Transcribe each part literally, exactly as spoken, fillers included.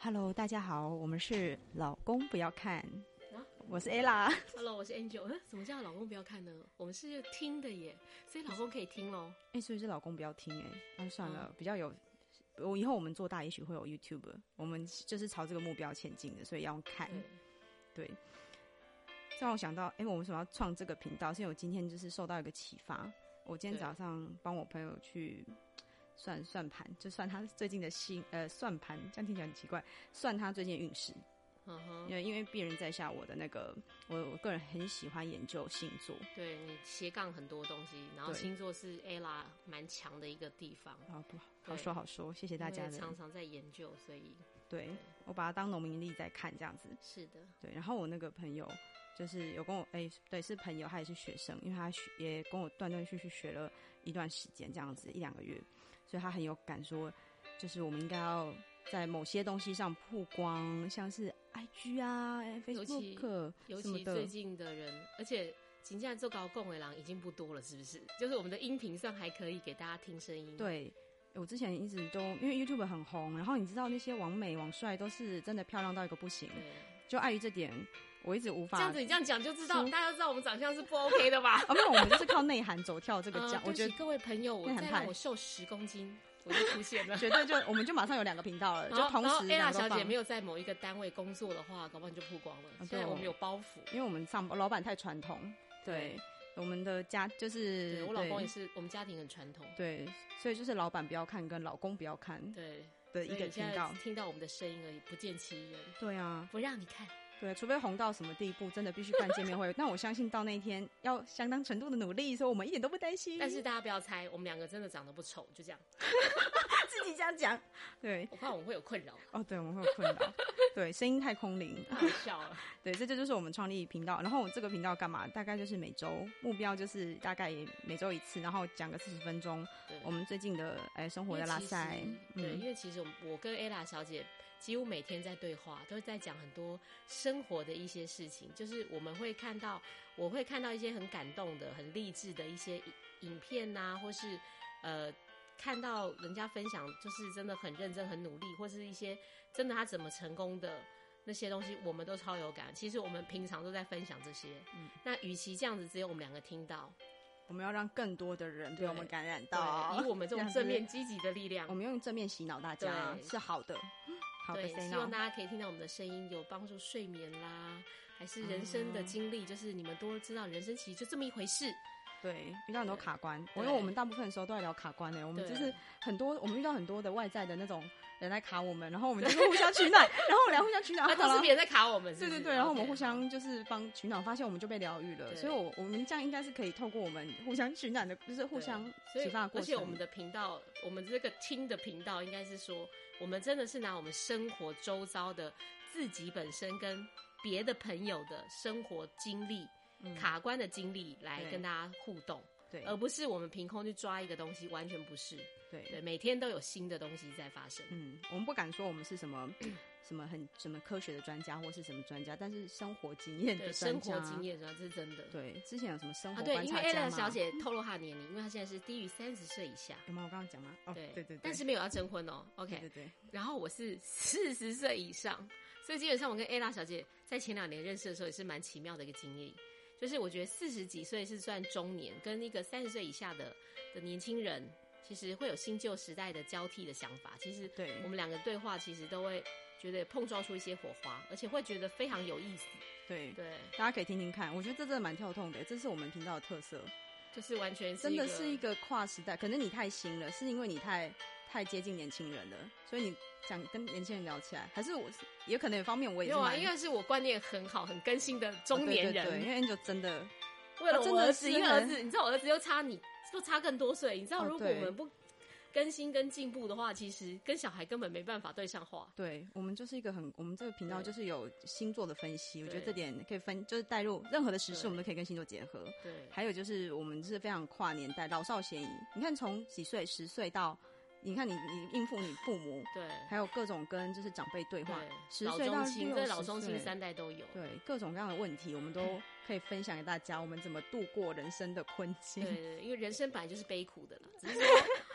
Hello， 大家好，我们是老公不要看，啊、我是 Ella。Hello， 我是 Angel。什么叫老公不要看呢？我们是听的耶，所以老公可以听咯。 哎、欸，所以是老公不要听哎，那、啊、算了、嗯，比较有。我以后我们做大，也许会有 YouTube， 我们就是朝这个目标前进的，所以要看。对，这让我想到，哎、欸，我们为什么要创这个频道？是因为我今天就是受到一个启发。我今天早上帮我朋友去算算盘，就算他最近的星呃算盘，这样听起来很奇怪，算他最近的运势。嗯哼，因为因为鄙人在下我的那个，我我个人很喜欢研究星座。 对，你斜杠很多东西，然后星座是 Ella 蛮强的一个地方。 好不好说好说，谢谢大家的。 常常在研究，所以对, 对我把它当农民历在看这样子。 是的， 对。然后我那个朋友就是有跟我，哎、欸，对，是朋友，他也是学生，因为他也跟我断断续续学了一段时间，这样子一两个月，所以他很有感说，就是我们应该要在某些东西上曝光，像是 I G 啊 Facebook， 尤其最近的人，而且真的做高共的人已经不多了，是不是？就是我们的音频上还可以给大家听声音。 对，我之前一直都因为 YouTube 很红，然后你知道那些网美网帅都是真的漂亮到一个不行，就碍于这点，我一直无法。 这样子你这样讲就知道，大家都知道我们长相是不 OK 的吧？ 啊，没有，我们就是靠内涵走跳这个讲、 嗯。 我觉得各位朋友，我再让我瘦十公斤。我就出现了， 绝对就我们就马上有两个频道了，就同时。 然后 Ella 小姐没有在某一个单位工作的话，搞不好你就曝光了。啊、现在我们有包袱， 因为我们上老板太传统，对，對我们的家就是对我老公也是，我们家庭很传统， 对，所以就是老板不要看跟老公不要看， 对的一个频道， 听到我们的声音而已，不见其人。 对啊， 不让你看。 对，除非红到什么地步，真的必须办见面会。那我相信到那一天要相当程度的努力，所以我们一点都不担心。 但是大家不要猜，我们两个真的长得不丑，就这样。 自己这样讲，对， 我怕我们会有困扰。 哦，对，我们会有困扰。对，声音太空灵， 太好笑了。 对，这就是我们创立频道。然后这个频道干嘛？大概就是每周目标就是大概也每周一次，然后讲个四十分钟。我们最近的哎生活的拉塞。 对，因为其实我跟 Ella 小姐几乎每天在对话，都在讲很多生活的一些事情。就是我们会看到，我会看到一些很感动的、很励志的一些影片啊，或是呃。看到人家分享就是真的很认真很努力，或是一些真的他怎么成功的那些东西，我们都超有感。其实我们平常都在分享这些，嗯，那与其这样子只有我们两个听到， 我们要让更多的人被我们感染到， 以我们这种正面积极的力量， 我们用正面洗脑大家是好的，好的， 希望大家可以听到我们的声音，有帮助睡眠啦，还是人生的经历，嗯、就是你们多知道人生其实就这么一回事。 对，遇到很多卡关，因为我们大部分的时候都在聊卡关的、欸，我们就是很多，我们遇到很多的外在的那种人来卡我们，然后我们就互相取暖，然后我们俩互相取暖， 都是别人在卡我们是不是， 对对对，然后我们互相就是帮取暖，发现我们就被疗愈了，所以我我们这样应该是可以透过我们互相取暖的，就是互相启发的过程。 而且我们的频道，我们这个听的频道，应该是说，我们真的是拿我们生活周遭的自己本身跟别的朋友的生活经历。嗯、卡关的经历来跟大家互动， 对， 而不是我们凭空去抓一个东西，完全不是。 对对，每天都有新的东西在发生。 嗯，我们不敢说我们是什么什么很什么科学的专家或是什么专家，但是生活经验的专家， 生活经验专家这是真的。 对，之前有什么生活观察家吗？啊、对，因为 Ella 小姐透露她的年龄，因为她现在是低于三十岁以下。 有吗？我刚刚讲吗？哦，对对 对, 对， 但是没有要征婚哦。OK， 对对对。 然后我是四十岁以上，所以基本上我跟 Ella 小姐在前两年认识的时候也是蛮奇妙的一个经历。就是我觉得四十几岁是算中年，跟一个三十岁以下的的年轻人，其实会有新旧时代的交替的想法。其实对我们两个对话，其实都会觉得碰撞出一些火花，而且会觉得非常有意思。 对对， 大家可以听听看，我觉得这真的蛮跳痛的，这是我们频道的特色， 就是完全是真的是一个跨时代。可能你太新了，是因为你太太接近年轻人了，所以你想跟年轻人聊起来，还是我也可能有方面我也是没有啊，因为是我观念很好、很更新的中年人。 哦、对, 对, 对，因为 Angel 真的为了我儿子，因为儿子，你知道我儿子又差你，又差更多岁。你知道，如果我们不更新跟进步的话，其实跟小孩根本没办法对上话。 对，我们就是一个很，我们这个频道就是有星座的分析，我觉得这点可以分，就是带入任何的时事，我们都可以跟星座结合。 对， 还有就是我们是非常跨年代，老少咸宜。你看从几岁，十岁到。你看你，你应付你父母， 对， 还有各种跟就是长辈对话，十岁到六十老中青三代都有， 对，各种各样的问题，我们都可以分享给大家，我们怎么度过人生的困境。 对，因为人生本来就是悲苦的啦，只是说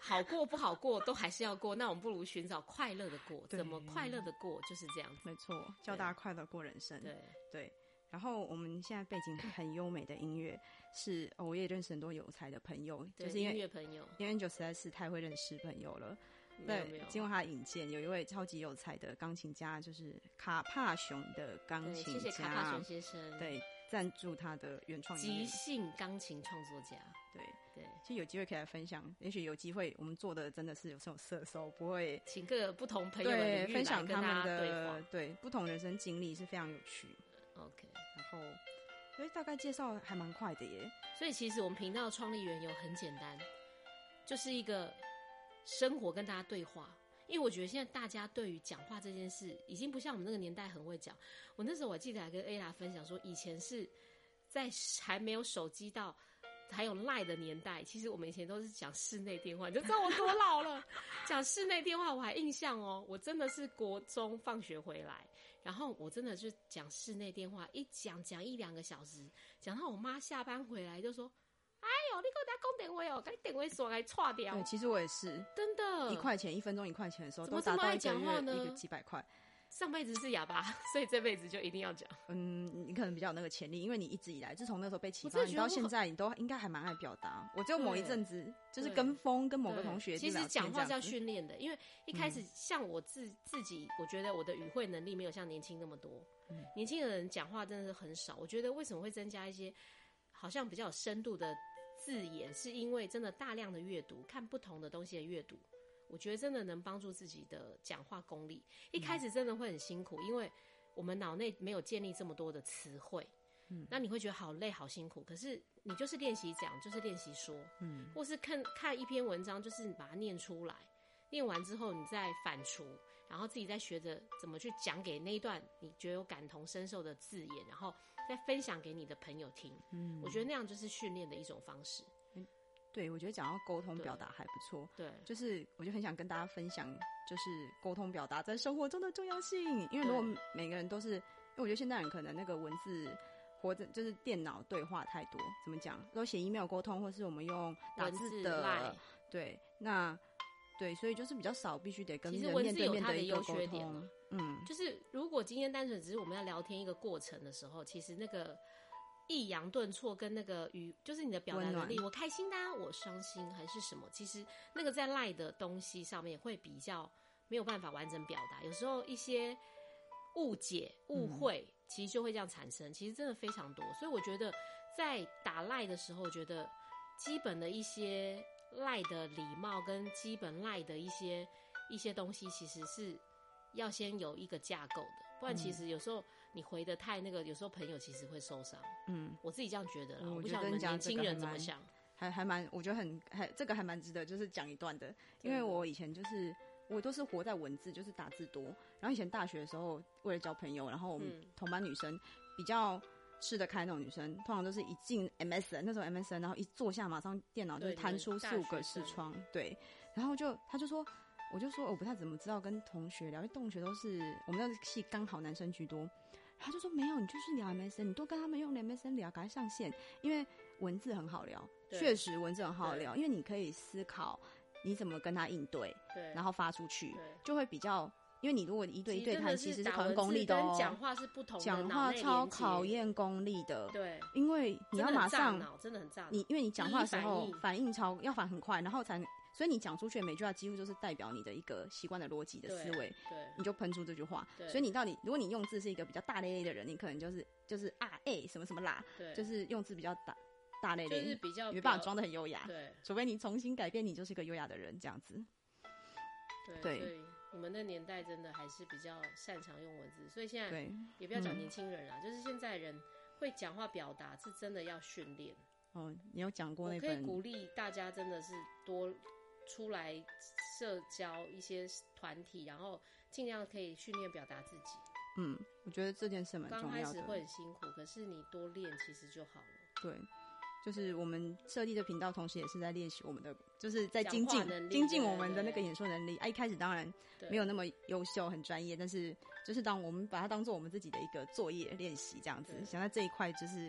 好过不好过都还是要过，那我们不如寻找快乐的过，怎么快乐的过就是这样子。 没错，教大家快乐过人生。 对对。然后我们现在背景很优美的音乐是、哦、我也认识很多有才的朋友，就是因为音乐朋友， 因为就实在是太会认识朋友了。对，经过他的引荐，有一位超级有才的钢琴家，就是卡帕熊的钢琴家， 谢谢卡帕熊先生， 对，赞助他的原创音乐， 即兴钢琴创作家。 对对， 其实有机会可以来分享，也许有机会我们做的真的是有这种色手，不会请各个不同朋友的领域分享他们的的对不同人生经历是非常有趣。 OK， 然后所以大概介绍还蛮快的耶。 所以其实我们频道创立缘由很简单，就是一个生活跟大家对话。因为我觉得现在大家对于讲话这件事，已经不像我们那个年代很会讲。我那时候我记得还跟 Ella 分享说，以前是在还没有手机到还有 LINE 的年代，其实我们以前都是讲室内电话，你就知道我多老了。讲室内电话我还印象哦，我真的是国中放学回来，然后我真的就讲室内电话，一讲讲一两个小时，讲到我妈下班回来就说：“哎呦，你给我打讲电话哦，把你电话锁来岔掉。” 对，其实我也是， 真的， 一块钱一分钟一块钱的时候， 怎么这么爱讲话呢？ 一个几百块。 上辈子是哑巴，所以这辈子就一定要讲。 嗯，你可能比较有那个潜力，因为你一直以来，自从那时候被启发，你到现在，你都应该还蛮爱表达。我只有某一阵子就是跟风，跟某个同学。 其实讲话是要训练的，因为一开始像我自自己，我觉得我的语汇能力没有像年轻那么多。嗯、年轻的人讲话真的是很少。我觉得为什么会增加一些好像比较有深度的字眼，是因为真的大量的阅读，看不同的东西的阅读。我觉得真的能帮助自己的讲话功力。一开始真的会很辛苦，因为我们脑内没有建立这么多的词汇，嗯，那你会觉得好累好辛苦。可是你就是练习讲，就是练习说，嗯，或是看看一篇文章，就是你把它念出来，念完之后你再反刍，然后自己再学着怎么去讲给那一段你觉得有感同身受的字眼，然后再分享给你的朋友听。嗯，我觉得那样就是训练的一种方式。 对，我觉得讲到沟通表达还不错。 对， 就是我就很想跟大家分享，就是沟通表达在生活中的重要性。因为如果每个人都是，因为我觉得现代人可能那个文字活着就是电脑对话太多，怎么讲？都写 email 沟通，或是我们用打字的，对，那对，所以就是比较少，必须得跟人面对面的一个沟通。嗯， 就是如果今天单纯只是我们要聊天一个过程的时候，其实那个抑扬顿挫跟那个语，就是你的表达能力，我开心的、啊，我伤心还是什么，其实那个在赖的东西上面会比较没有办法完整表达，有时候一些误解、误会，嗯、其实就会这样产生，其实真的非常多。所以我觉得在打赖的时候，我觉得基本的一些赖的礼貌跟基本赖的一些一些东西，其实是要先有一个架构的，不然其实有时候你回得太那个，有时候朋友其实会受伤。嗯，我自己这样觉得啦。 嗯、 我不晓得你们年轻人怎么想， 还还蛮，我觉得很还这个还蛮值得，就是讲一段的。因为我以前就是我都是活在文字，就是打字多。然后以前大学的时候，为了交朋友，然后我们同班女生比较吃得开那种女生，通常都是一进 M S N， 那时候 M S N， 然后一坐下马上电脑就弹出四五个视窗，对，然后就他就说。我就说我不太怎么知道跟同学聊，因为同学都是我们那个系刚好男生居多。他就说没有，你就是聊 M S N， 你多跟他们用 M S N 聊，赶快上线，因为文字很好聊，确实文字很好聊，因为你可以思考你怎么跟他应对，对，然后发出去，就会比较。因为你如果一对一对谈，其实是很功利的哦。 讲话是不同的， 讲话超考验功力的。 对， 因为你要马上， 真的很炸脑， 你因为你讲话的时候反应超要反很快，然后才，所以你讲出去的每句话几乎就是代表你的一个习惯的逻辑的思维， 对， 你就喷出这句话。所以你到底，如果你用字是一个比较大咧咧的人，你可能就是就是啊哎什么什么啦，就是用字比较大大咧咧， 就是比较没办法装得很优雅。 对， 除非你重新改变，你就是一个优雅的人这样子。 对。对，你们那年代真的还是比较擅长用文字，所以现在也不要讲年轻人啦、嗯，就是现在人会讲话表达是真的要训练。 哦，你有讲过那本？ 我可以鼓励大家真的是多出来社交一些团体，然后尽量可以训练表达自己。 嗯，我觉得这件事蛮重要的。 刚开始会很辛苦，可是你多练其实就好了。 对。就是我们设立的频道，同时也是在练习我们的，就是在精进精进我们的那个演说能力。啊，一开始当然没有那么优秀、很专业，但是就是当我们把它当做我们自己的一个作业练习这样子，想在这一块就是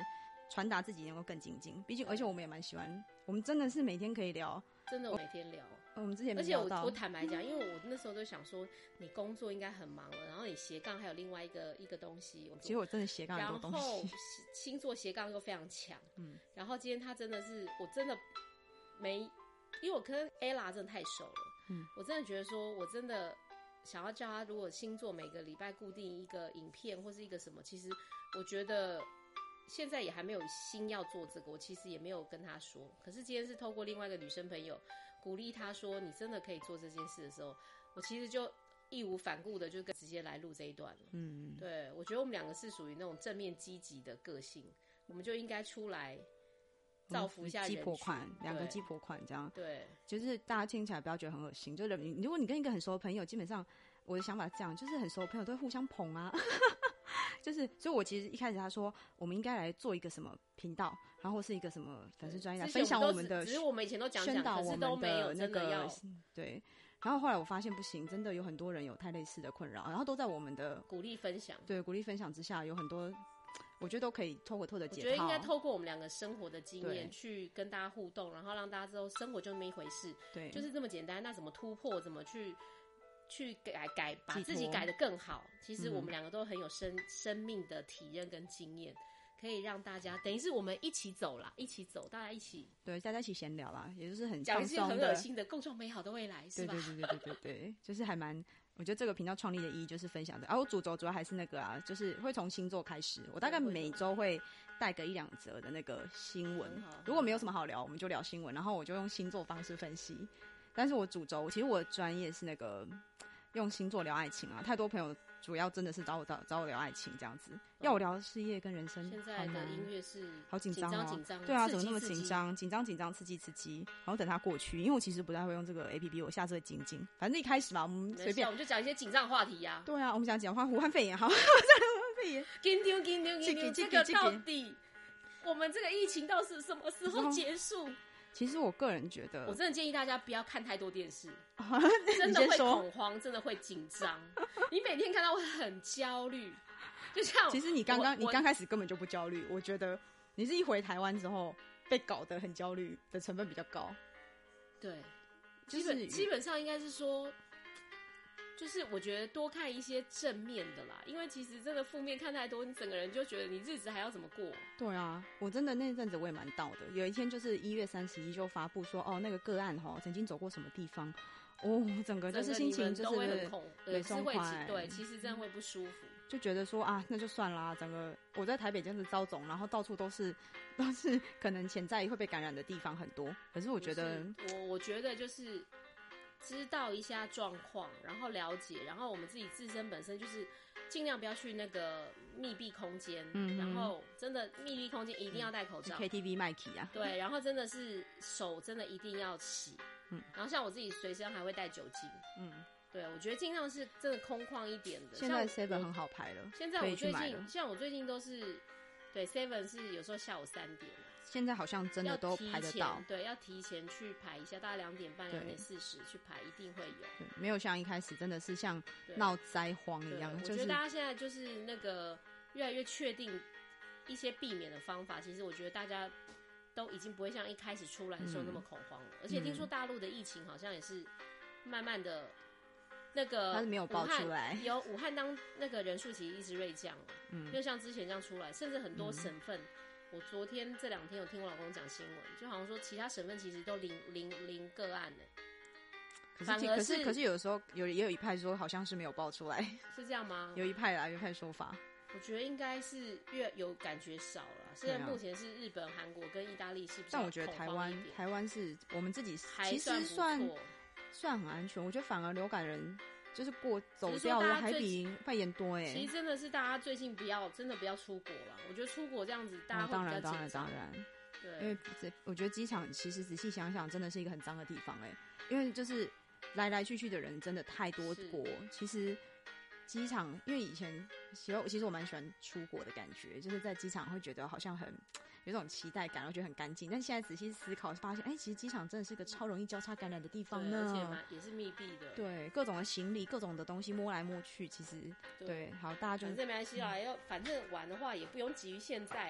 传达自己能够更精进。毕竟，而且我们也蛮喜欢，我们真的是每天可以聊， 真的我每天聊。 我们之前没而且聊到我我坦白讲，因为我那时候都想说，你工作应该很忙了，然后你斜杠还有另外一个一个东西， 其实我真的斜杠很多东西， 然后星座斜杠又非常强，嗯，然后今天他真的是，我真的没，因为我跟 Ella 真的太熟了，嗯，我真的觉得说，我真的想要叫他，如果星座每个礼拜固定一个影片或是一个什么，其实我觉得现在也还没有心要做这个，我其实也没有跟他说，可是今天是透过另外一个女生朋友鼓励他说，你真的可以做这件事的时候，我其实就义无反顾的就直接来录这一段了。嗯，对，我觉得我们两个是属于那种正面积极的个性，我们就应该出来造福一下人群， 鸡婆款，两个鸡婆款这样。 对， 就是大家听起来不要觉得很恶心，就是如果你跟一个很熟的朋友，基本上我的想法是这样，就是很熟的朋友都会互相捧啊。就是，所以我其实一开始他说我们应该来做一个什么频道，然后或是一个什么粉丝专页来分享我们的， 只是我们以前都讲讲， 宣导我们的的那个对。然后后来我发现不行，真的有很多人有太类似的困扰，然后都在我们的鼓励分享， 对鼓励分享之下，有很多我觉得都可以透过透的解套。 我觉得应该透过我们两个生活的经验去跟大家互动，然后让大家知道生活就那么一回事，对，就是这么简单。那怎么突破？怎么去？去改改，把自己改得更好。其实我们两个都很有生、嗯、生命的体验跟经验，可以让大家等于是我们一起走啦，一起走，大家一起对，大家一起闲聊啦，也就是很讲一些很恶心的，共创美好的未来，是吧？ 对对对对对对对，就是还蛮。我觉得这个频道创立的意义就是分享的，啊，我主轴主要还是那个啊，就是会从星座开始，我大概每周会带个一两则的那个新闻，如果没有什么好聊，我们就聊新闻，然后我就用星座方式分析。但是我主轴其实我的专业是那个用星座聊爱情啊，太多朋友主要真的是找我找找我聊爱情这样子，要我聊事业跟人生。 现在的音乐是好紧张哦， 紧张， 对啊，怎么那么紧张？紧张紧张，刺激刺激，然后等它过去，因为我其实不太会用这个 A P P， 我下次会精进。反正一开始嘛，我们随便， 我们就讲一些紧张的话题呀、啊。 对啊，我们想讲话，武汉肺炎好，武汉肺炎， 紧张紧张紧张，这个到底我们这个疫情到是什么时候结束？ 其实我个人觉得， 我真的建议大家不要看太多电视，真的会恐慌，真的会紧张。你每天看到会很焦虑，就像其实你刚刚你刚开始根本就不焦虑，我觉得你是一回台湾之后被搞得很焦虑的成分比较高。 对， 就是、 基本基本上应该是说。就是我觉得多看一些正面的啦，因为其实真的负面看太多，你整个人就觉得你日子还要怎么过？ 对啊，我真的那阵子我也蛮倒的。有一天就是一月三十一就发布说，哦，那个个案哈曾经走过什么地方，哦，整个就是心情就是会很恐， 对，松快， 对，其实真的会不舒服， 就觉得说啊，那就算啦。整个我在台北真的遭总，然后到处都是都是可能潜在会被感染的地方很多，可是我觉得， 我我觉得就是。知道一下状况，然后了解，然后我们自己自身本身就是尽量不要去那个密闭空间，嗯，然后真的密闭空间一定要戴口罩、嗯、 K T V 麦克啊， 对，然后真的是手真的一定要洗，嗯，然后像我自己随身还会带酒精，嗯，对，我觉得尽量是真的空旷一点的。 现在 Seven 很好排了， 现在我最近像我最近都是对 Seven 是有时候下午三点。 现在好像真的都排得到， 对，要提前去排一下，大概两点半、两点四十去排，一定会有。 没有像一开始真的是像闹灾荒一样。 就是、我觉得大家现在就是那个越来越确定一些避免的方法，其实我觉得大家都已经不会像一开始出来的时候那么恐慌了。嗯、而且听说大陆的疫情好像也是慢慢的，那个它是没有爆出来， 有武汉当那个人数其实一直锐降了，嗯，就像之前这样出来，甚至很多省份。嗯我昨天这两天有听我老公讲新闻，就好像说其他省份其实都零零零个案呢。 可是可是可是有的时候有也有一派说好像是没有爆出来， 是这样吗？ 有一派啦，有一派说法。 我觉得应该是越有感觉少了。现在目前是日本、韩国跟意大利是比较恐慌一点，但我觉得台湾台湾是我们自己其实算算很安全。我觉得反而流感人。就是过走掉的还比肺炎多哎、欸， 其实真的是大家最近不要真的不要出国了。我觉得出国这样子大家会比较紧张、哦、当然当然当然，对， 因为这我觉得机场其实仔细想想真的是一个很脏的地方哎、欸，因为就是来来去去的人真的太多国。其实机场因为以前其实其实我蛮喜欢出国的感觉，就是在机场会觉得好像很。有种期待感，我觉得很干净。但现在仔细思考，发现，哎、欸，其实机场真的是个超容易交叉感染的地方呢。 而且也是密闭的。 对，各种的行李、各种的东西摸来摸去，其实 对, 对，好，大家就反正没关系啦。要反正玩的话，也不用急于现在啦。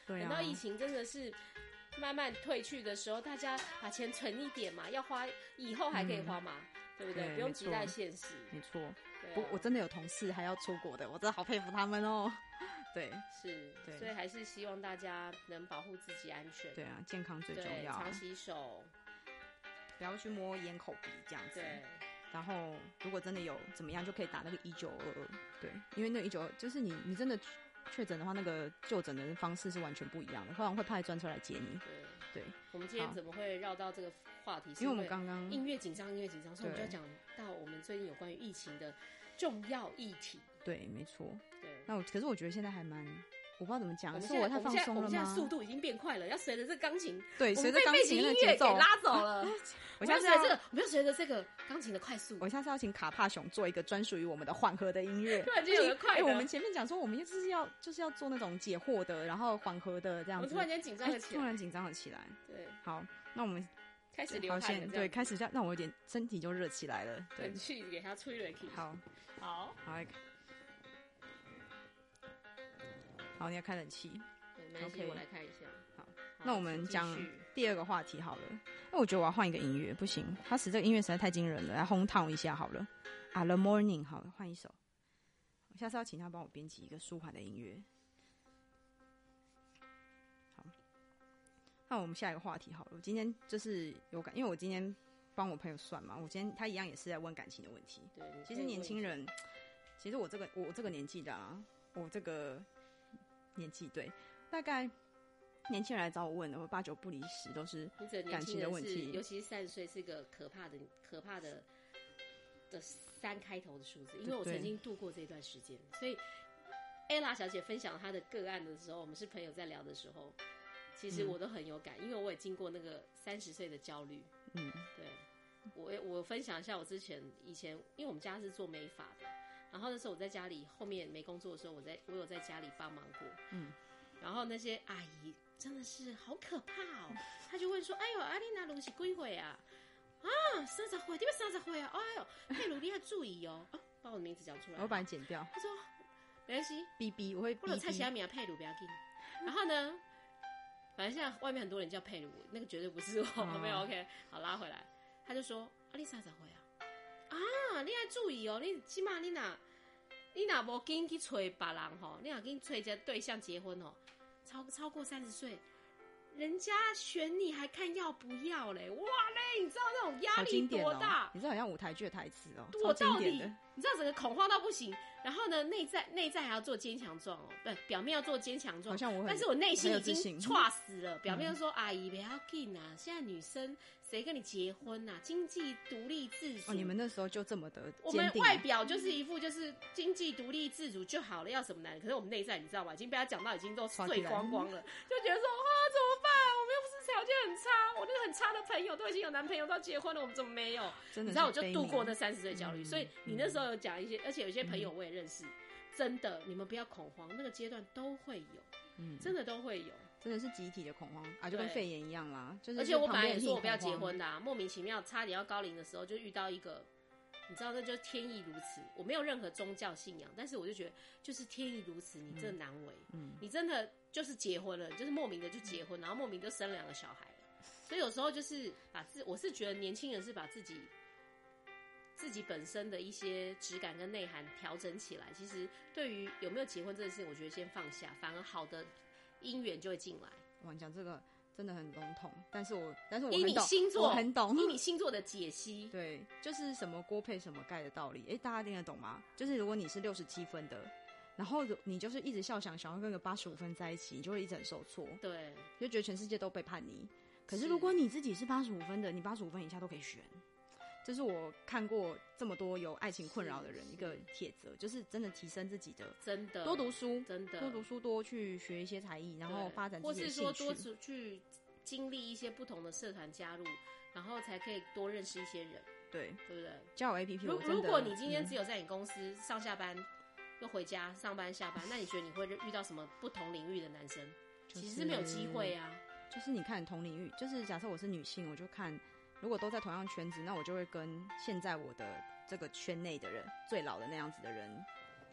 对啊， 等到疫情真的是慢慢退去的时候，大家把钱存一点嘛，要花以后还可以花嘛，嗯、对不对？ 对不用期待现实。 没错。 对、啊， 不，我真的有同事还要出国的，我真的好佩服他们哦。对， 是，对，所以还是希望大家能保护自己安全。 对啊，健康最重要， 常洗手， 不要去摸眼口鼻这样子。 对。 然后，如果真的有怎么样，就可以打那个一九二二。对，因为那一九就是你，你真的确诊的话，那个就诊的方式是完全不一样的，可能会派专车来接你。 对， 对。 我们今天怎么会绕到这个话题？ 因为我们刚刚音乐紧张，音乐紧张，所以我们就要讲到我们最近有关于疫情的重要议题。 对，没错。 对。 那我可是我觉得现在还蛮。我不知道怎么讲，是我太放松了吗？ 我们现在速度已经变快了，要随着这钢琴， 对，随着钢琴的节奏给拉走了。 我下次要这个，我们要随着这个钢琴的快速。 我下次要请卡帕熊做一个专属于我们的缓和的音乐。 突然间有个快的。 哎、欸，我们前面讲说我们就是要就是要做那种解惑的，然后缓和的这样子。 我突然间紧张了起来、 欸，突然紧张了起来。 对， 好，那我们开始流汗了。 对，开始让我有点身体就热起来了。对， 冷气给它吹热气。 好， 好， 好，好，你要开冷气。 没关系，我来看一下。 好，那我们讲第二个话题好了。那我觉得我要换一个音乐，不行，他使这个音乐实在太惊人了，来轰烫一下好了。啊 ，The Morning， 好了，换一首。我下次要请他帮我编辑一个舒缓的音乐。好，那我们下一个话题好了。我今天就是有感，因为我今天帮我朋友算嘛，我今天他一样也是在问感情的问题。 对， 其实年轻人，其实我这个我这个年纪的啊，我这个年纪对。大概年轻人来找我问的，我八九不离十都是感情的问题， 尤其是三十岁是个可怕的、可怕的的三开头的数字。因为我曾经度过这段时间，所以 Ella 小姐分享她的个案的时候，我们是朋友在聊的时候，其实我都很有感，嗯、因为我也经过那个三十岁的焦虑。嗯，对，我我分享一下我之前以前，因为我们家是做美发的，然后那时候我在家里后面没工作的时候，我在我有在家里帮忙过。嗯。然后那些阿姨真的是好可怕哦，她就问说：“哎呦，阿丽娜露是几岁啊？啊，三十岁，你们三十岁啊？哎呦，佩鲁你要注意哦，啊，把我的名字讲出来， 我把你剪掉。” 她说：“没关系 ，B B， 我会 B B。” 或者蔡奇亚米亚佩鲁不要紧。然后呢，反正现在外面很多人叫佩鲁，那个绝对不是我，哦、没有 OK。好，拉回来，他就说：“阿丽三十岁啊，啊，你要注意哦，你起码你哪。”你若无紧去找别人吼，你若紧找一个对象结婚哦，超超过三十岁，人家选你还看要不要嘞？哇嘞，你知道那种压力多大？ 哦、你知道好像舞台剧的台词哦， 多到底，你知道整个恐慌到不行。然后呢，内在内在还要做坚强状哦，对，表面要做坚强状， 好像我很， 但是我内心已经垮死了。表面说、嗯、阿姨不要紧啊，现在女生谁跟你结婚啊？经济独立自主。 哦，你们那时候就这么的坚定。 我们外表就是一副就是经济独立自主就好了，要什么男人？可是我们内在你知道吗？已经被他讲到已经都碎光光了，就觉得说啊怎么办？我们又不是条件很差，我那个很差的朋友都已经有男朋友都结婚了，我们怎么没有？ 真的， 你知道我就度过那三十岁焦虑、嗯，所以你那时候有讲一些，而且有些朋友我也认识。嗯，真的，你们不要恐慌，那个阶段都会有，嗯，真的都会有， 真的是集体的恐慌啊，就跟肺炎一样啦。就是， 而且我本来也说我不要结婚的、啊，莫名其妙差点要高龄的时候，就遇到一个，你知道，那就是天意如此。我没有任何宗教信仰，但是我就觉得，就是天意如此，你真的难为，嗯，你真的就是结婚了，就是莫名的就结婚，然后莫名就生两个小孩了。所以有时候就是把自，我是觉得年轻人是把自己。自己本身的一些质感跟内涵调整起来，其实对于有没有结婚这件事情，我觉得先放下，反而好的姻缘就会进来。 哇，你讲这个真的很笼统，但是我但是我以你星座我很懂， 以你星座的解析， 对，就是什么锅配什么盖的道理，哎，大家听得懂吗？就是如果你是六十七分的，然后你就是一直笑想想要跟个八十五分在一起，你就会一直很受挫， 对， 就觉得全世界都背叛你。可是如果你自己是八十五分的，你八十五分以下都可以选。这是我看过这么多有爱情困扰的人一个帖则，就是真的提升自己的， 真的多读书， 真的多读书，多去学一些才艺，然后发展自己的兴趣， 或是说多去经历一些不同的社团加入，然后才可以多认识一些人， 对， 对不对？ 交友 A P P， 如如果你今天只有在你公司上下班，嗯、又回家上班下班，那你觉得你会遇到什么不同领域的男生？就是、其实是没有机会啊。 就是你看同领域，就是假设我是女性，我就看。如果都在同样圈子，那我就会跟现在我的这个圈内的人，最老的那样子的人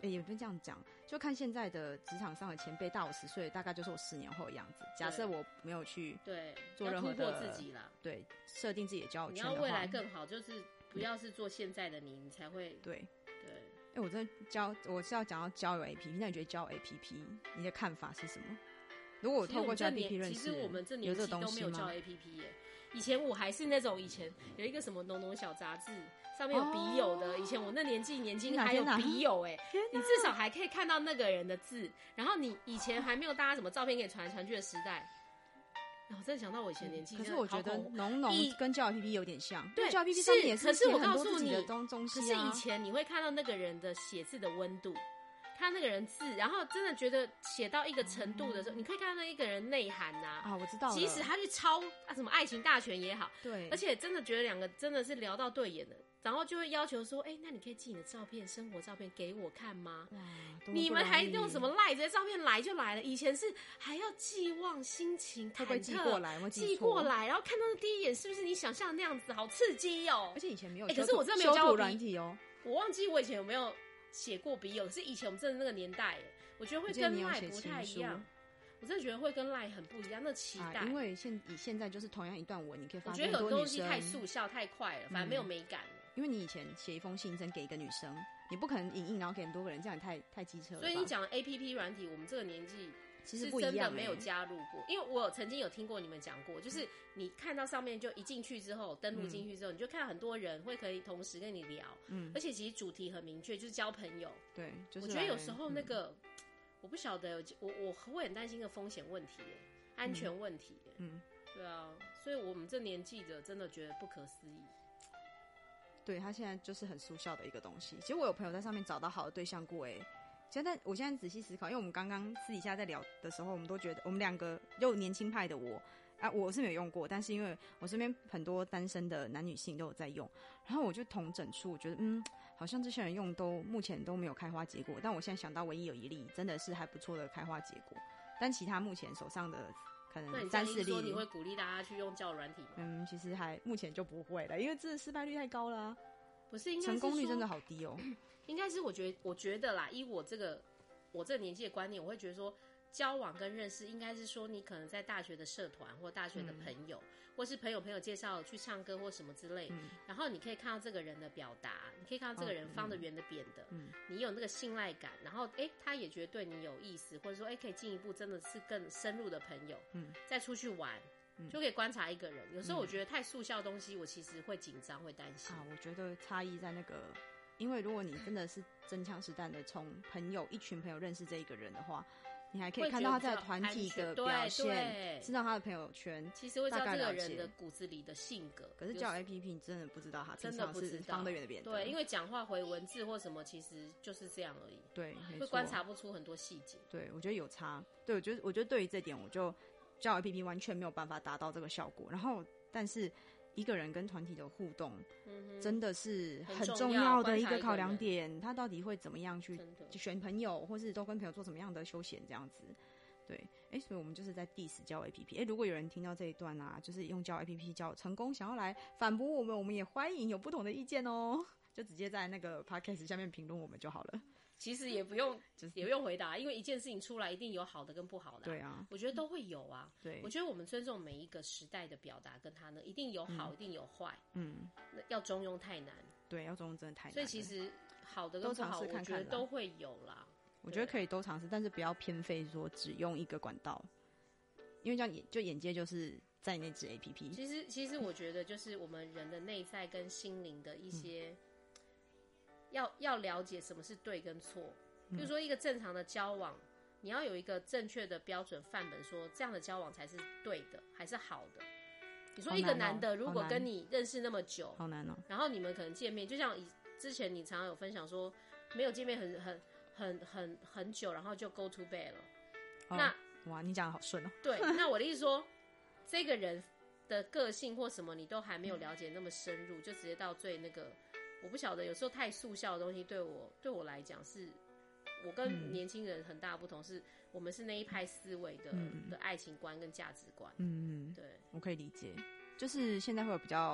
欸，也不是这样讲，就看现在的职场上的前辈大我十岁，大概就是我十年后的样子。假设我没有去对做任何的要突破自己啦， 对，设定自己的交友圈的话， 你要未来更好，就是不要是做现在的你，你才会对对。 哎、欸，我真的交我是要讲到交友 A P P， 那你觉得交友 A P P 你的看法是什么？如果我透过交友 A P P 认识， 其实我们这年纪都没有交友 A P P 耶。以前我还是那种以前有一个什么浓浓小杂志，上面有笔友的。哦、以前我那年纪年轻还有笔友哎，你至少还可以看到那个人的字。然后你以前还没有大家什么照片可以传来传去的时代。我真的想到我以前年纪， 可是我觉得浓浓跟交友 A P P 有点像， 对， 交友 A P P 上面也是可是我告诉你的东东西、啊、 可是以前你会看到那个人的写字的温度。看那个人字，然后真的觉得写到一个程度的时候，嗯、你可以看到那一个人内涵呐、 啊。啊，我知道了。 即使他去抄啊什么爱情大全也好， 对， 而且真的觉得两个真的是聊到对眼的，然后就会要求说，哎、欸，那你可以寄你的照片、生活照片给我看吗？哇，你们还用什么赖？直接照片来就来了。以前是还要寄望心情忐忑， 会不会寄过来？ 寄过来，然后看到的第一眼是不是你想象的那样子？好刺激哦！ 而且以前没有， 哎、欸，可是我真的没有交过软体哦。 我忘记我以前有没有。写过笔友，可是以前我们真的那个年代，我觉得会跟赖不太一样。我真的觉得会跟赖很不一样，那期待。 啊、因为现以现在就是同样一段文，你可以发现很多女生。我觉得有东西太速效太快了，反正没有美感了、嗯。 因为你以前写一封信真给一个女生，你不可能影印然后给很多个人，这样太太机车了吧。 所以你讲 A P P 软体，我们这个年纪。 其实不一样、欸， 是真的没有加入过，因为我有曾经有听过你们讲过，就是你看到上面就一进去之后，登录进去之后、嗯，你就看到很多人会可以同时跟你聊，嗯，而且其实主题很明确，就是交朋友。 对，就是我觉得有时候那个，嗯、我不晓得，我我会很担心个风险问题，安全问题，嗯，对啊，所以我们这年纪的真的觉得不可思议。 对，他现在就是很速效的一个东西。其实我有朋友在上面找到好的对象过，哎。现在我现在仔细思考，因为我们刚刚私底下在聊的时候，我们都觉得我们两个又年轻派的我啊，我是没有用过，但是因为我身边很多单身的男女性都有在用，然后我就统整出，我觉得嗯，好像这些人用都目前都没有开花结果，但我现在想到唯一有一例真的是还不错的开花结果，但其他目前手上的可能三四例。 那你你会鼓励大家去用交友软体吗？ 嗯，其实还目前就不会了，因为这失败率太高了、啊， 不是应该是成功率真的好低哦。 应该是我觉得，我觉得啦，依我这个我这个年纪的观念，我会觉得说，交往跟认识应该是说，你可能在大学的社团或大学的朋友，嗯、或是朋友朋友介绍去唱歌或什么之类、嗯，然后你可以看到这个人的表达，你可以看到这个人方的、圆的、扁的，嗯、你有那个信赖感，然后哎，他也觉得对你有意思，或者说哎，可以进一步真的是更深入的朋友，嗯、再出去玩。就可以观察一个人，有时候我觉得太速效的东西，我其实会紧张，会担心啊。我觉得差异在那个。因为如果你真的是真枪实弹的从朋友一群朋友认识这一个人的话，你还可以看到他在团体的表现，知道他的朋友圈， 其实会知道这个人的骨子里的性格。 可是交友 A P P 你真的不知道他平常是方的圆的扁的。 对，因为讲话回文字或什么，其实就是这样而已。 对， 会观察不出很多细节。 对，我觉得有差。对，我觉得我觉得对于这点，我就交友 A P P 完全没有办法达到这个效果。然后，但是。一个人跟团体的互动、嗯、真的是很重要的一个考量点，他到底会怎么样去选朋友，或是都跟朋友做什么样的休闲这样子。对，哎、欸，所以我们就是在 diss 交友 A P P。哎、欸，如果有人听到这一段啊，就是用交友 A P P 交友成功，想要来反驳我们，我们也欢迎有不同的意见哦，就直接在那个 podcast 下面评论我们就好了。 其实也不用，就是也不用回答，因为一件事情出来一定有好的跟不好的、啊。 对啊， 我觉得都会有啊。 对， 我觉得我们尊重每一个时代的表达，跟他呢，一定有好，嗯、一定有坏。嗯，要中庸太难。 对，要中庸真的太难。 所以其实好的跟不好，我觉得都会有啦。 我觉得可以都尝试，但是不要偏废说只用一个管道，因为这样就眼界就是在那支 A P P。 其实，其实我觉得就是我们人的内在跟心灵的一些。嗯要要了解什么是对跟错，比如说一个正常的交往，你要有一个正确的标准范本，说这样的交往才是对的，还是好的。你说一个男的如果跟你认识那么久， 好难哦， 然后你们可能见面，就像之前你常常有分享说，没有见面很很很很很久，然后就 go to bed 了。 哦、那哇，你讲得好顺哦。 对，那我的意思说，这个人的个性或什么你都还没有了解那么深入，就直接到最那个。我不晓得，有时候太速效的东西对我对我来讲是，我跟年轻人很大的不同，是我们是那一派思维的、嗯、的爱情观跟价值观。 嗯嗯， 对， 我可以理解，就是现在会有比较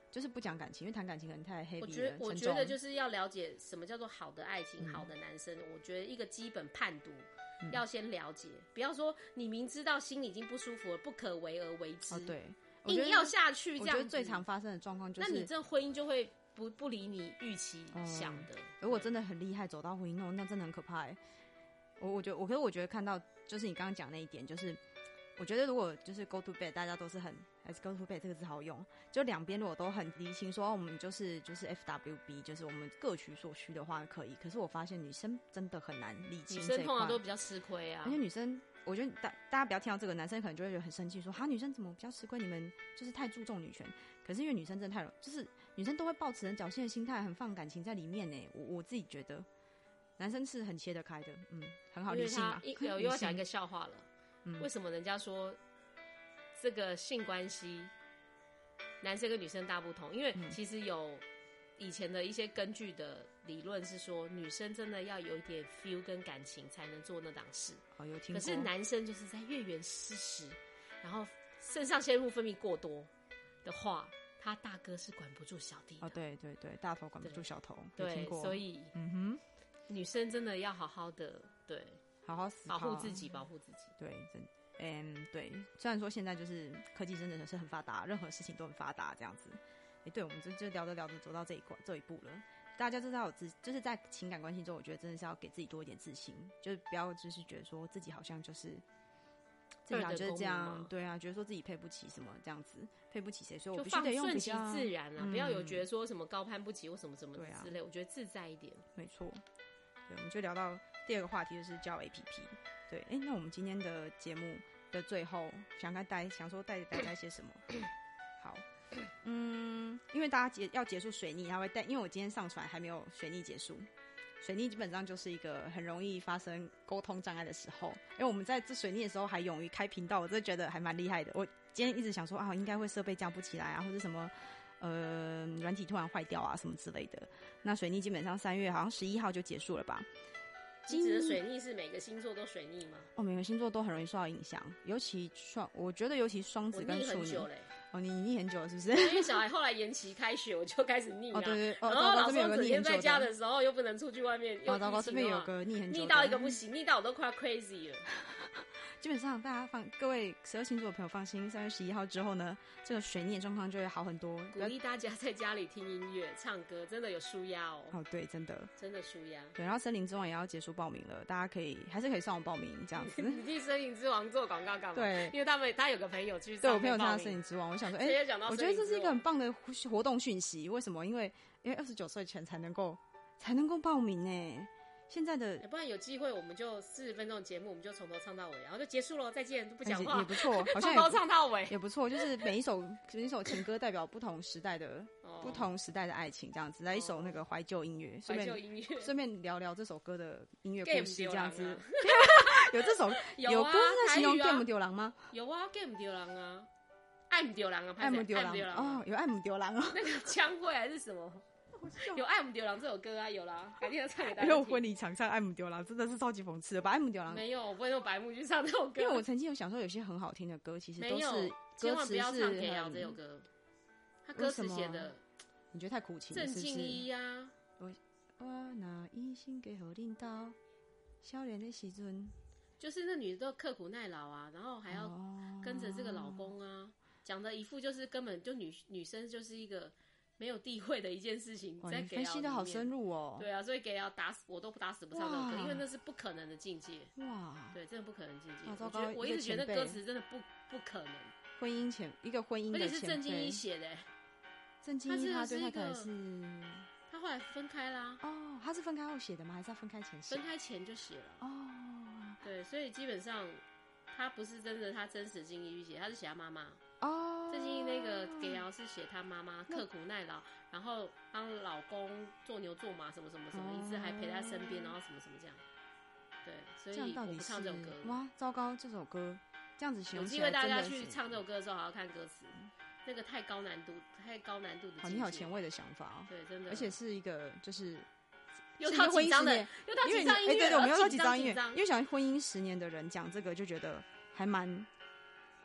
就是不讲感情，因为谈感情可能太 heavy 了。 我觉得我觉得就是要了解什么叫做好的爱情、嗯、好的男生。我觉得一个基本判读、嗯、要先了解，不要说你明知道心里已经不舒服了，不可为而为之。 哦，对， 硬要下去这样子。 我觉得最常发生的状况就是， 那你这婚姻就会不不离你预期想的、嗯。 如果真的很厉害，走到婚姻那那真的很可怕哎。我我觉得我可是我觉得看到就是你刚刚讲那一点，就是我觉得如果就是 go to bed， 大家都是很还是 go to bed 这个字好用，就两边如果都很厘清说、哦、我们就是就是 F W B， 就是我们各取所需的话可以。可是我发现女生真的很难理清这一块， 女生通常都比较吃亏啊。 而且女生，我觉得大大家不要听到这个，男生可能就会觉得很生气，说哈女生怎么比较吃亏？你们就是太注重女权。可是因为女生真的太就是女生都会抱持很侥幸的心态，很放感情在里面呢。我我自己觉得。男生是很切得开的，嗯，很好理性嘛。 因为又要讲一个笑话了、嗯，为什么人家说这个性关系男生跟女生大不同？因为其实有以前的一些根据的理论是说，女生真的要有一点 feel 跟感情才能做那档事。 哦，有听过。 可是男生就是在月圆失时，然后肾上腺素分泌过多的话，他大哥是管不住小弟的。 哦，对对对，大头管不住小头。 对， 听过。 所以，嗯哼。女生真的要好好的，对， 好好思考， 保护自己，保护自己。 对，真，嗯，对。虽然说现在就是科技真的是很发达，任何事情都很发达，这样子。哎，对，我们就就聊着聊着走到这一块这一步了。大家就是要有自，就是在情感关系中，我觉得真的是要给自己多一点自信，就是不要就是觉得说自己好像就是自己好像就是这样，对啊，觉得说自己配不起什么这样子，配不起谁，所以我必须得用比较顺其自然啊、嗯，不要有觉得说什么高攀不起或什么什么之类、啊。我觉得自在一点， 没错。对，我们就聊到第二个话题，就是交友 A P P。对，哎，那我们今天的节目的最后，想跟带想说带大家一些什么？好，嗯，因为大家结要结束水逆，他会带，因为我今天上传还没有水逆结束，水逆基本上就是一个很容易发生沟通障碍的时候。因为我们在这水逆的时候还勇于开频道，我真的觉得还蛮厉害的。我今天一直想说啊，应该会设备降不起来啊，或者什么。呃，软体突然坏掉啊，什么之类的。那水逆基本上三月好像十一号就结束了吧？ 你指的水逆是每个星座都水逆吗？ 哦，每个星座都很容易受到影响，尤其双，我觉得尤其双子跟处女。哦，你逆很久了是不是？ 因为小孩后来延期开学，我就开始逆了、啊。 哦，对对，哦， 然后老公整天在家的时候又不能出去外面， 哦，糟糕，这边有个逆很久， 逆到一个不行，逆到我都快要 crazy 了。 基本上大家放各位十二星座的朋友放心，三月十一号之后呢，这个水逆的状况就会好很多。 鼓励大家在家里听音乐、唱歌，真的有舒压哦。 哦，对，真的， 真的舒压。 对，然后森林之王也要结束报名了，大家可以还是可以上网报名这样子。 你替森林之王做广告干嘛？ 对， 因为他们他有个朋友去， 对我朋友参加森林之王，我想说，哎、欸， 我觉得这是一个很棒的活动讯息。为什么？因为因为二十九岁前才能够才能够报名哎。现在的、 欸、不然有机会我们就四十分钟节目，我们就从头唱到尾，然后就结束了，再见，不讲话也不错，好像从头唱到尾也不错。就是每一首每一首情歌代表不同时代的、哦、不同时代的爱情，这样子，来一首那个怀旧音乐， 怀旧音乐， 顺便聊聊这首歌的音乐故事，这样子。 啊、 有这首有、啊、 有歌是在形容 game 丢狼吗？ 有啊 ，game 丢狼啊，爱姆丢狼啊， 爱姆丢狼哦，有爱姆丢狼哦， 那个枪会还是什么？有爱姆丢狼这首歌啊，有啦，改天要唱给大家听。 因为我婚礼场唱爱姆丢狼，真的是超级讽刺的，把爱姆丢狼没有，我不会用白目去唱这首歌。 因为我曾经有想说，有些很好听的歌，其实都是千万不要唱给瑶这首歌，他歌词写的， 你觉得太苦情了， 郑敬一啊， 我我拿一心给好领导，少年的时阵， 就是那女的都刻苦耐劳啊，然后还要跟着这个老公啊，讲、哦、的一副就是根本就女女生就是一个。没有地位的一件事情，在给瑶里面分析的好深入哦。 对啊，所以给瑶打死我都打死不唱这首歌，因为那是不可能的境界。 哇， 对，真的不可能境界。 我觉得我一直觉得歌词真的不不可能。 婚姻前一个婚姻的前辈， 而且是郑敬一写的。 郑敬一他对他可能是， 他后来分开啦。 哦，他是分开后写的吗？还是他分开前写？ 分开前就写了。 哦， 对，所以基本上他不是真的他真实敬一写，他是写他妈妈。 哦， 郑敬一那个给瑶是写他妈妈刻苦耐劳，然后帮老公做牛做马什么什么什么，一直还陪在身边，然后什么什么这样。对，所以我不唱这首歌。 哇，糟糕，这首歌这样子形容起来， 有机会大家去唱这首歌的时候，好好看歌词，那个太高难度，太高难度的。 好，你好前卫的想法哦。 对，真的， 而且是一个就是又到几张的，又到几张音乐， 哎，对对，我们又到几张音乐，因为想婚姻十年的人讲这个就觉得还蛮。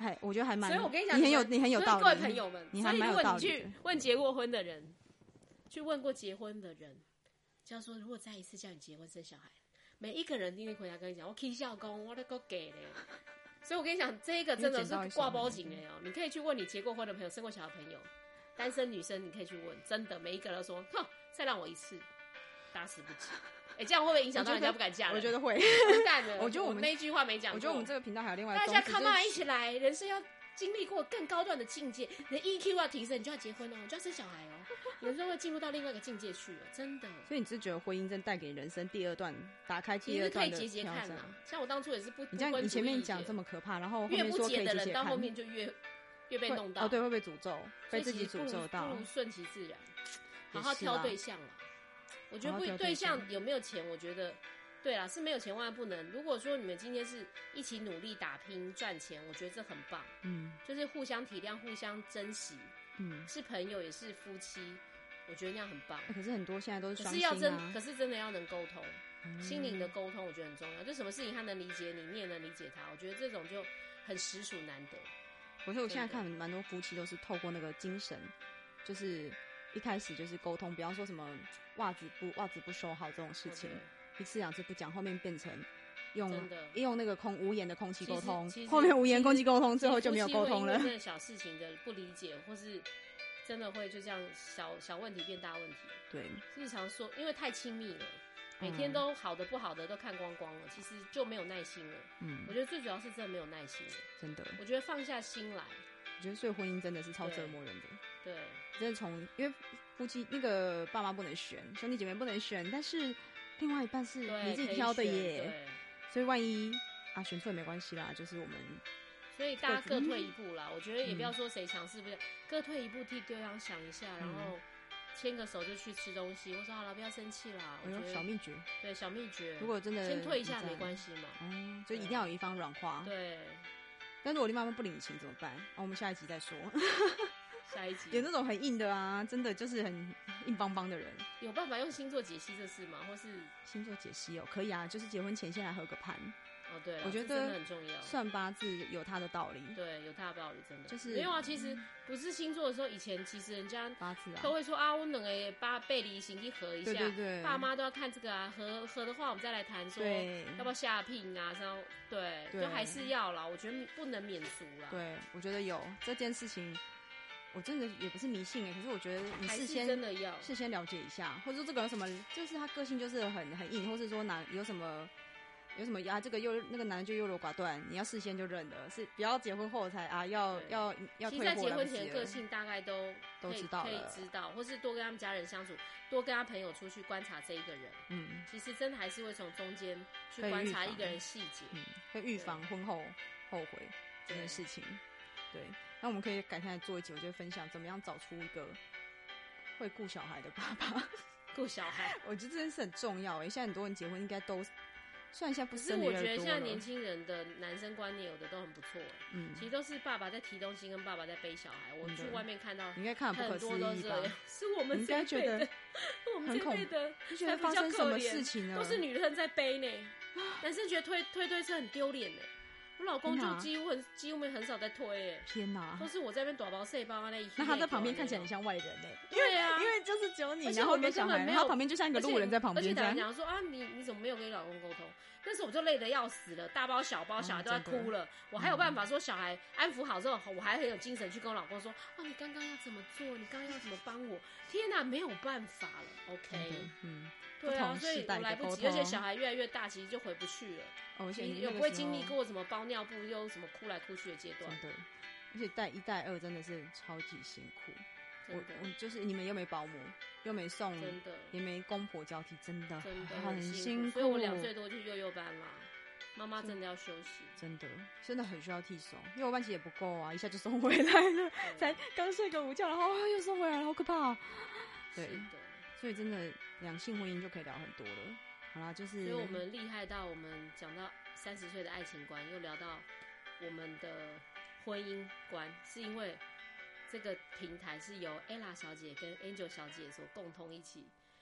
还我觉得还蛮， 所以我跟你讲， 你很有你很有道理， 各位朋友们， 你还蛮有道理的。 所以如果你去问结过婚的人，去问过结婚的人，就要说如果再一次叫你结婚生小孩，每一个人一定回答跟你讲，我起笑公，我那个给嘞。所以我跟你讲，这一个真的是挂包紧的哦。你可以去问你结过婚的朋友、生过小孩的朋友，单身女生你可以去问，真的每一个人都说，哼，再让我一次，打死不起。哎、欸，这样会不会影响到人家不敢嫁人？ 我觉得会， 完蛋了。 我觉得我们那句话没讲过。 我觉得我们这个频道还有另外一个大家 come on 一起来，人生要经历过更高段的境界，你的 E Q 要提升，你就要结婚哦，你就要生小孩哦，人生会进入到另外一个境界去了，真的。 所以你是觉得婚姻真带给人生第二段，打开第二段的其实可以节节看啊。像我当初也是不， 你这样你前面讲这么可怕，然后后面说可以节节看， 越不解的人到后面就越越被弄到。 哦，对，会被诅咒，被自己诅咒到。 不如顺其自然，好好挑对象了。我觉得不对象有没有钱，我觉得对啦，是没有钱万万不能。如果说你们今天是一起努力打拼赚钱，我觉得这很棒。嗯，就是互相体谅、互相珍惜。嗯，是朋友也是夫妻，我觉得那样很棒。 欸、可是很多现在都是双薪啊，可是要真， 可是真的要能沟通，嗯、心灵的沟通，我觉得很重要。就什么事情他能理解你，你也能理解他，我觉得这种就很实属难得。 我说我现在看蛮多夫妻都是透过那个精神，就是一开始就是沟通，比方说什么袜子不袜子不收好这种事情， okay. 一次两次不讲，后面变成用用那个空无言的空气沟通，后面无言空气沟通，最后就没有沟通了。 因为小事情的不理解，或是真的会就这样小小问题变大问题。 对， 日常说因为太亲密了，每天都好的不好的都看光光了，其实就没有耐心了。嗯，我觉得最主要是真的没有耐心了， 真的。 我觉得放下心来， 我觉得所以婚姻真的是超折磨人的。 对， 真的从因为夫妻那个爸妈不能选，兄弟姐妹不能选，但是另外一半是你自己挑的耶，所以万一啊选错也没关系啦，就是我们， 所以大家各退一步啦。我觉得也不要说谁强势不是，各退一步替对方想一下，然后牵个手就去吃东西。我说好了，不要生气啦。我觉得小秘诀， 对小秘诀， 如果真的先退一下没关系嘛， 嗯，就一定要有一方软化。 对， 但是我另外一半不领情怎么办？啊，我们下一集再说。 下一集有那种很硬的啊，真的就是很硬邦邦的人， 有办法用星座解析这事吗？或是星座解析哦，可以啊，就是结婚前先来合个盘。 哦，对， 我觉得真的很重要。 算八字有它的道理， 对，有它的道理，真的就是没有啊。其实不是星座的时候，以前其实人家八字啊都会说啊，我两个八背离行去合一下， 对对对， 爸妈都要看这个啊。合合的话，我们再来谈说要不要下聘啊，然后对，就还是要啦。我觉得不能免俗啦。 对，我觉得有这件事情。我真的也不是迷信哎，可是我觉得你事先真的要事先了解一下，或者说这个有什么，就是他个性就是很很硬，或是说哪有什么有什么啊，这个又那个男的就优柔寡断，你要事先就认了，是不要结婚后才啊要要要退货。其实在结婚前个性大概都都知道了， 可以知道，或是多跟他们家人相处，多跟他朋友出去观察这一个人。嗯，其实真的还是会从中间去观察一个人细节， 嗯，会预防婚后后悔这件事情。对。那我们可以改天来做一集，我就会分享怎么样找出一个会顾小孩的爸爸。 顾小孩， 我觉得这件事很重要诶。现在很多人结婚应该都，虽然现在不是，我觉得现在年轻人的男生观念有的都很不错，嗯，其实都是爸爸在提东西，跟爸爸在背小孩。我去外面看到， 应该看很多都是，是我们应该觉得我们这辈的才比较可怜， 都是女人在背呢，男生觉得推推推车很丢脸呢。我老公就几乎很几乎没很少在推，哎， 天哪， 都是我在那边打包碎包那一， 那他在旁边看起来很像外人哎， 对啊， 因为就是只有你，然后跟小孩，他旁边就像一个路人在旁边。 而且大家讲说啊，你你怎么没有跟你老公沟通？但是我就累得要死了，大包小包，小孩都在哭了，我还有办法说小孩安抚好之后，我还很有精神去跟我老公说，啊，你刚刚要怎么做？你刚刚要怎么帮我？天哪，没有办法了 ，OK，嗯。对啊，所以我来不及，而且小孩越来越大，其实就回不去了。 哦，而且也不会经历过什么包尿布又什么哭来哭去的阶段。 真的，而且带一带二真的是超级辛苦。我我就是你们又没保姆，又没送， 真的也没公婆交替，真的真的很辛苦。 所以我两岁多去幼幼班啦，妈妈真的要休息。 真的，真的很需要替手，幼幼班其实也不够啊，一下就送回来了，才刚睡个午觉，然后又送回来了，好可怕。对。所以真的两性婚姻就可以聊很多了。好啦，就是所以我们厉害到我们讲到三十岁的爱情观，又聊到我们的婚姻观，是因为这个平台是由 Ella 小姐跟 Angel 小姐所共同一起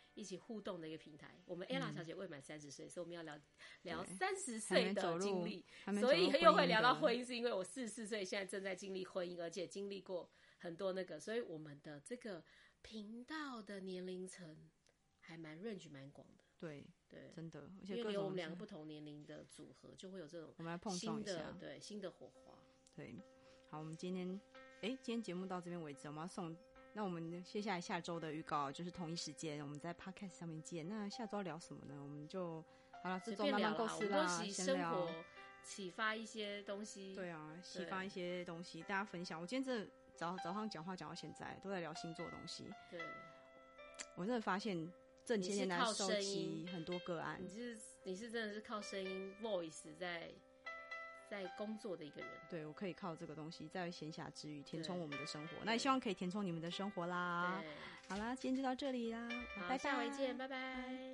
一起互动的一个平台。我们 Ella 小姐未满三十岁，所以我们要聊聊对三十岁的经历， 还没所以走入又会聊到婚姻的婚姻，是因为我四十四岁，现在正在经历婚姻，而且经历过很多那个，所以我们的这个频道的年龄层还蛮 range 蛮广的。 对对， 真的，而因为且各种有我们两个不同年龄的组合，就会有这种我们来碰撞新的一下， 对新的火花。 对，好，我们今天哎，今天节目到这边为止，我们要送。那我们接下来下周的预告就是同一时间，我们在 Podcast 上面见。那下周要聊什么呢？我们就好了，这周慢慢构思啦， 我们都先聊。 生活启发一些东西。 对啊，启发一些东西，大家分享。我今天真的早早上讲话讲到现在，都在聊星座的东西。 对， 我真的发现这些年来收集很多个案。 你是你是真的是靠声音 voice 在在工作的一个人。 对，我可以靠这个东西在闲暇之余填充我们的生活。那也希望可以填充你们的生活啦。好啦，今天就到这里啦，拜拜， 下回见，拜拜。